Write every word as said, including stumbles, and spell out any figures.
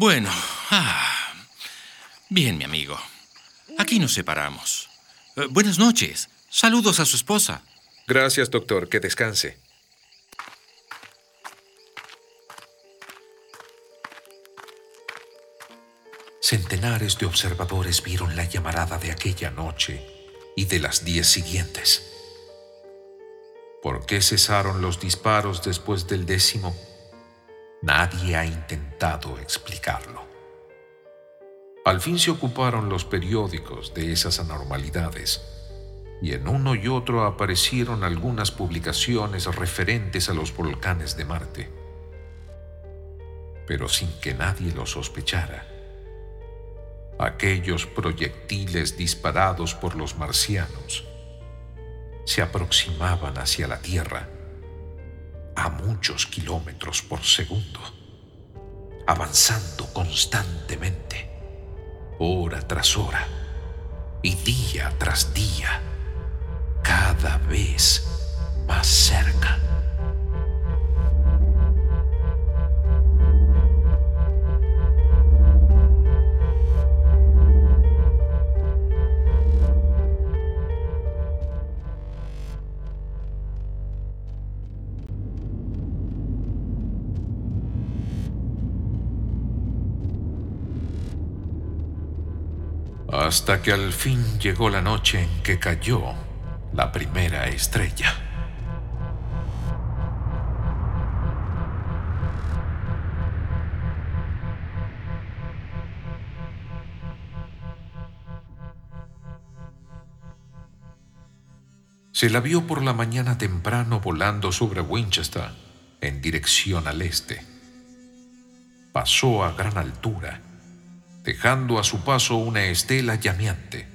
Bueno, ah, bien, mi amigo. Aquí nos separamos. Eh, buenas noches. Saludos a su esposa. Gracias, doctor. Que descanse. Centenares de observadores vieron la llamarada de aquella noche y de las diez siguientes. ¿Por qué cesaron los disparos después del décimo? Nadie ha intentado explicarlo. Al fin se ocuparon los periódicos de esas anormalidades, y en uno y otro aparecieron algunas publicaciones referentes a los volcanes de Marte. Pero sin que nadie lo sospechara, aquellos proyectiles disparados por los marcianos se aproximaban hacia la Tierra a muchos kilómetros por segundo, avanzando constantemente, hora tras hora y día tras día, cada vez más cerca. Hasta que al fin llegó la noche en que cayó la primera estrella. Se la vio por la mañana temprano volando sobre Winchester en dirección al este. Pasó a gran altura, dejando a su paso una estela llameante.